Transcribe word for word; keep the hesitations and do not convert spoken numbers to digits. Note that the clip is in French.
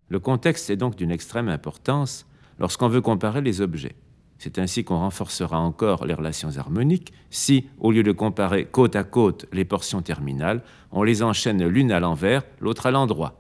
Le contexte est donc d'une extrême importance lorsqu'on veut comparer les objets. C'est ainsi qu'on renforcera encore les relations harmoniques si, au lieu de comparer côte à côte les portions terminales, on les enchaîne l'une à l'envers, l'autre à l'endroit.